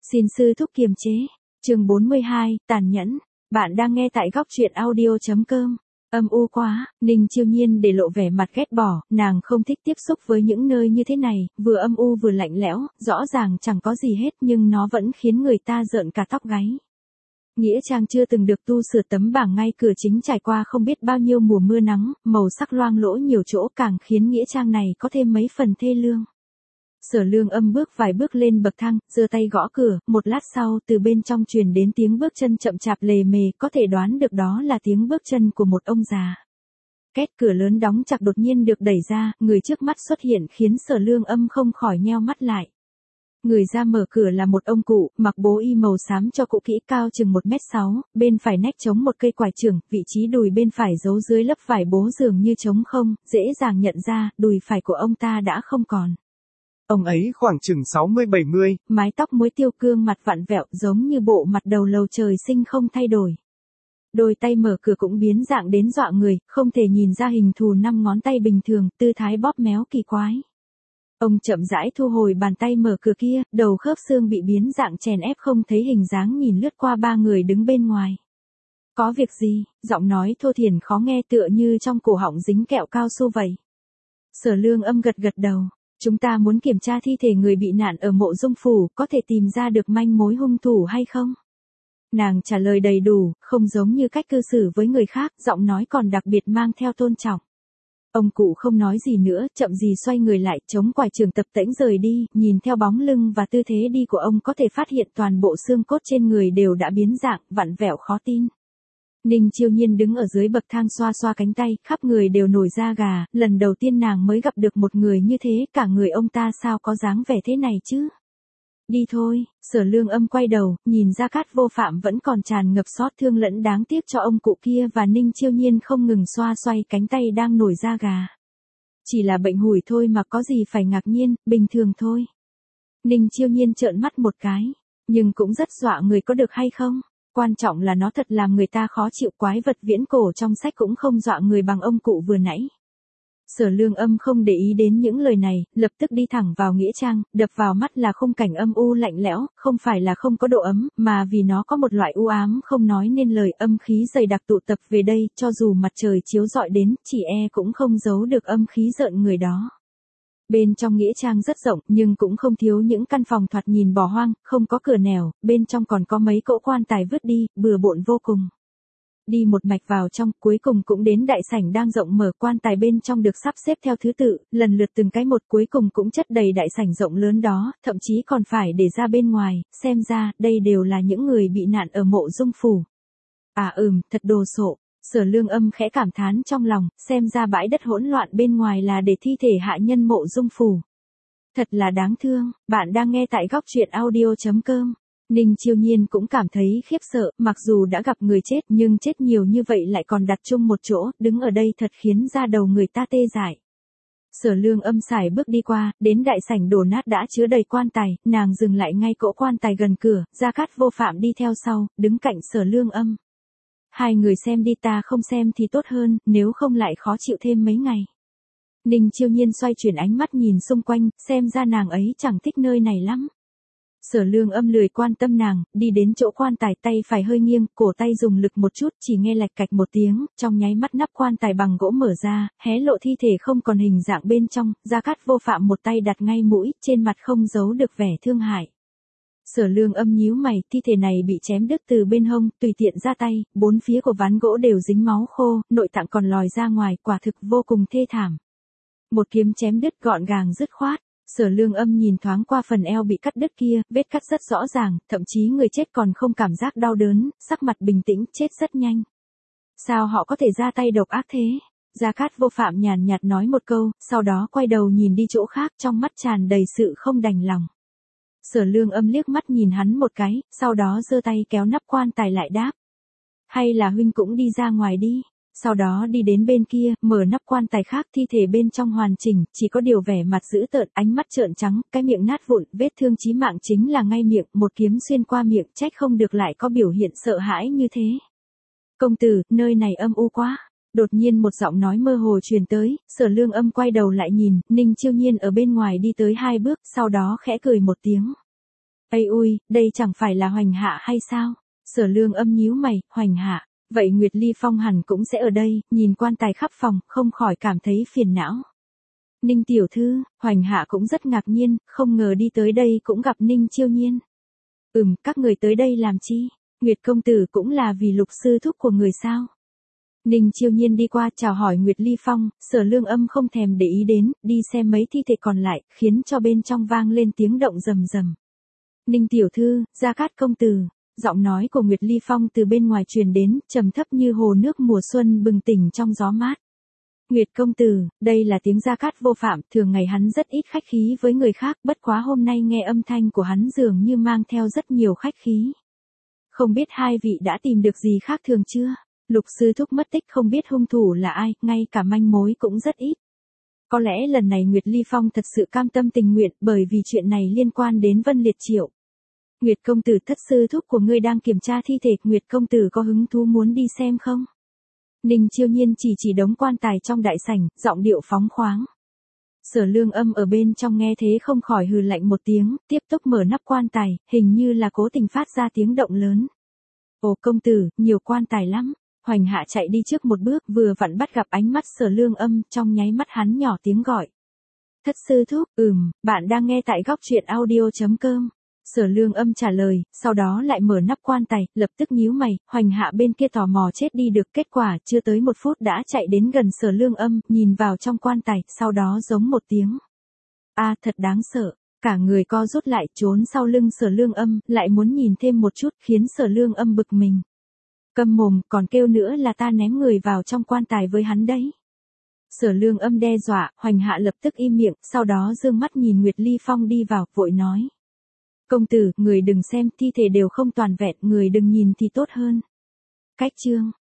Xin sư thúc kiềm chế. Chương 42, tàn nhẫn. Bạn đang nghe tại góc truyện audio.com. Âm u quá, Ninh Chiêu Nhiên để lộ vẻ mặt ghét bỏ, nàng không thích tiếp xúc với những nơi như thế này, vừa âm u vừa lạnh lẽo, rõ ràng chẳng có gì hết nhưng nó vẫn khiến người ta rợn cả tóc gáy. Nghĩa trang chưa từng được tu sửa, tấm bảng ngay cửa chính trải qua không biết bao nhiêu mùa mưa nắng, màu sắc loang lỗ nhiều chỗ càng khiến nghĩa trang này có thêm mấy phần thê lương. Sở Lương Âm bước vài bước lên bậc thang, giơ tay gõ cửa, một lát sau từ bên trong truyền đến tiếng bước chân chậm chạp lề mề, có thể đoán được đó là tiếng bước chân của một ông già. Két cửa lớn đóng chặt đột nhiên được đẩy ra, người trước mắt xuất hiện khiến Sở Lương Âm không khỏi nheo mắt lại. Người ra mở cửa là một ông cụ, mặc bố y màu xám cho cụ kỹ, cao chừng 1m6, bên phải nách chống một cây quải chưởng, vị trí đùi bên phải giấu dưới lớp vải bố dường như trống không, dễ dàng nhận ra, đùi phải của ông ta đã không còn. Ông ấy khoảng chừng 60-70, mái tóc muối tiêu, cương mặt vặn vẹo giống như bộ mặt đầu lầu trời sinh không thay đổi. Đôi tay mở cửa cũng biến dạng đến dọa người, không thể nhìn ra hình thù 5 ngón tay bình thường, tư thái bóp méo kỳ quái. Ông chậm rãi thu hồi bàn tay mở cửa kia, đầu khớp xương bị biến dạng chèn ép không thấy hình dáng, nhìn lướt qua 3 người đứng bên ngoài. Có việc gì? Giọng nói thô thiển khó nghe tựa như trong cổ họng dính kẹo cao su vậy. Sở Lương Âm gật gật đầu. Chúng ta muốn kiểm tra thi thể người bị nạn ở mộ Dung phủ, có thể tìm ra được manh mối hung thủ hay không? Nàng trả lời đầy đủ, không giống như cách cư xử với người khác, giọng nói còn đặc biệt mang theo tôn trọng. Ông cụ không nói gì nữa, chậm gì xoay người lại, chống quải chưởng tập tễnh rời đi, nhìn theo bóng lưng và tư thế đi của ông có thể phát hiện toàn bộ xương cốt trên người đều đã biến dạng, vặn vẹo khó tin. Ninh Chiêu Nhiên đứng ở dưới bậc thang xoa xoa cánh tay, khắp người đều nổi da gà, lần đầu tiên nàng mới gặp được một người như thế, cả người ông ta sao có dáng vẻ thế này chứ? Đi thôi. Sở Lương Âm quay đầu, nhìn Gia Cát Vô Phạm vẫn còn tràn ngập xót thương lẫn đáng tiếc cho ông cụ kia, và Ninh Chiêu Nhiên không ngừng xoa xoay cánh tay đang nổi da gà. Chỉ là bệnh hủi thôi mà có gì phải ngạc nhiên, bình thường thôi. Ninh Chiêu Nhiên trợn mắt một cái, nhưng cũng rất dọa người, có được hay không? Quan trọng là nó thật làm người ta khó chịu, quái vật viễn cổ trong sách cũng không dọa người bằng ông cụ vừa nãy. Sở Lương Âm không để ý đến những lời này, lập tức đi thẳng vào nghĩa trang, đập vào mắt là khung cảnh âm u lạnh lẽo, không phải là không có độ ấm, mà vì nó có một loại u ám không nói nên lời, âm khí dày đặc tụ tập về đây, cho dù mặt trời chiếu rọi đến, chỉ cũng không giấu được âm khí rợn người đó. Bên trong nghĩa trang rất rộng, nhưng cũng không thiếu những căn phòng thoạt nhìn bỏ hoang, không có cửa nẻo, bên trong còn có mấy cỗ quan tài vứt đi, bừa bộn vô cùng. Đi một mạch vào trong, cuối cùng cũng đến đại sảnh đang rộng mở, quan tài bên trong được sắp xếp theo thứ tự, lần lượt từng cái một, cuối cùng cũng chất đầy đại sảnh rộng lớn đó, thậm chí còn phải để ra bên ngoài, xem ra, đây đều là những người bị nạn ở mộ Dung phủ. Thật đồ sộ. Sở Lương Âm khẽ cảm thán trong lòng, xem ra bãi đất hỗn loạn bên ngoài là để thi thể hạ nhân mộ Dung phủ. Thật là đáng thương. Bạn đang nghe tại góc truyện audio.com. Ninh Chiêu Nhiên cũng cảm thấy khiếp sợ, mặc dù đã gặp người chết nhưng chết nhiều như vậy lại còn đặt chung một chỗ, đứng ở đây thật khiến da đầu người ta tê dại. Sở Lương Âm sải bước đi qua, đến đại sảnh đổ nát đã chứa đầy quan tài, nàng dừng lại ngay cỗ quan tài gần cửa, Gia Cát Vô Phạm đi theo sau, đứng cạnh Sở Lương Âm. Hai người xem đi, ta không xem thì tốt hơn, nếu không lại khó chịu thêm mấy ngày. Ninh Chiêu Nhiên xoay chuyển ánh mắt nhìn xung quanh, xem ra nàng ấy chẳng thích nơi này lắm. Sở Lương Âm lười quan tâm nàng, đi đến chỗ quan tài, tay phải hơi nghiêng, cổ tay dùng lực một chút, chỉ nghe lạch cạch một tiếng, trong nháy mắt nắp quan tài bằng gỗ mở ra, hé lộ thi thể không còn hình dạng bên trong, Gia Cát Vô Phạm một tay đặt ngay mũi, trên mặt không giấu được vẻ thương hại. Sở Lương Âm nhíu mày, thi thể này bị chém đứt từ bên hông, tùy tiện ra tay, bốn phía của ván gỗ đều dính máu khô, nội tạng còn lòi ra ngoài, quả thực vô cùng thê thảm. Một kiếm chém đứt gọn gàng dứt khoát. Sở Lương Âm nhìn thoáng qua phần eo bị cắt đứt kia, vết cắt rất rõ ràng, thậm chí người chết còn không cảm giác đau đớn, sắc mặt bình tĩnh, chết rất nhanh. Sao họ có thể ra tay độc ác thế? Gia Cát Vô Phạm nhàn nhạt nói một câu, sau đó quay đầu nhìn đi chỗ khác, trong mắt tràn đầy sự không đành lòng. Sở Lương Âm liếc mắt nhìn hắn một cái, sau đó giơ tay kéo nắp quan tài lại đáp. Hay là huynh cũng đi ra ngoài đi. Sau đó đi đến bên kia, mở nắp quan tài khác, thi thể bên trong hoàn chỉnh, chỉ có điều vẻ mặt dữ tợn, ánh mắt trợn trắng, cái miệng nát vụn, vết thương chí mạng chính là ngay miệng, một kiếm xuyên qua miệng, trách không được lại có biểu hiện sợ hãi như thế. Công tử, nơi này âm u quá. Đột nhiên một giọng nói mơ hồ truyền tới, Sở Lương Âm quay đầu lại nhìn, Ninh Chiêu Nhiên ở bên ngoài đi tới 2 bước, sau đó khẽ cười một tiếng. Ây ui, đây chẳng phải là Hoành Hạ hay sao? Sở Lương Âm nhíu mày, Hoành Hạ, vậy Nguyệt Ly Phong hẳn cũng sẽ ở đây, nhìn quan tài khắp phòng, không khỏi cảm thấy phiền não. Ninh tiểu thư, Hoành Hạ cũng rất ngạc nhiên, không ngờ đi tới đây cũng gặp Ninh Chiêu Nhiên. Các người tới đây làm chi? Nguyệt công tử cũng là vì Lục sư thúc của người sao? Ninh Chiêu Nhiên đi qua chào hỏi Nguyệt Ly Phong, Sở Lương Âm không thèm để ý đến, đi xem mấy thi thể còn lại, khiến cho bên trong vang lên tiếng động rầm rầm. Ninh tiểu thư, Gia Cát công tử, giọng nói của Nguyệt Ly Phong từ bên ngoài truyền đến, trầm thấp như hồ nước mùa xuân bừng tỉnh trong gió mát. Nguyệt công tử, đây là tiếng Gia Cát vô phạm, thường ngày hắn rất ít khách khí với người khác, bất quá hôm nay nghe âm thanh của hắn dường như mang theo rất nhiều khách khí. Không biết hai vị đã tìm được gì khác thường chưa? Lục sư thúc mất tích không biết hung thủ là ai, ngay cả manh mối cũng rất ít. Có lẽ lần này Nguyệt Ly Phong thật sự cam tâm tình nguyện bởi vì chuyện này liên quan đến Vân Liệt Triệu. Nguyệt công tử, thất sư thúc của ngươi đang kiểm tra thi thể, Nguyệt công tử có hứng thú muốn đi xem không? Ninh Chiêu Nhiên chỉ đống quan tài trong đại sảnh, giọng điệu phóng khoáng. Sở Lương Âm ở bên trong nghe thế không khỏi hừ lạnh một tiếng, tiếp tục mở nắp quan tài, hình như là cố tình phát ra tiếng động lớn. Ồ công tử, nhiều quan tài lắm. Hoành Hạ chạy đi trước một bước, vừa vặn bắt gặp ánh mắt Sở Lương Âm, trong nháy mắt hắn nhỏ tiếng gọi. Thất sư thúc, bạn đang nghe tại góc truyện audio.com. Sở Lương Âm trả lời, sau đó lại mở nắp quan tài, lập tức nhíu mày, Hoành Hạ bên kia tò mò chết đi được, kết quả chưa tới 1 phút đã chạy đến gần Sở Lương Âm, nhìn vào trong quan tài, sau đó giống một tiếng. Thật đáng sợ, cả người co rút lại trốn sau lưng Sở Lương Âm, lại muốn nhìn thêm một chút, khiến Sở Lương Âm bực mình. Câm mồm, còn kêu nữa là ta ném người vào trong quan tài với hắn đấy. Sở Lương Âm đe dọa, Hoành Hạ lập tức im miệng, sau đó dương mắt nhìn Nguyệt Ly Phong đi vào, vội nói. Công tử, người đừng xem, thi thể đều không toàn vẹn, người đừng nhìn thì tốt hơn. Cách chương.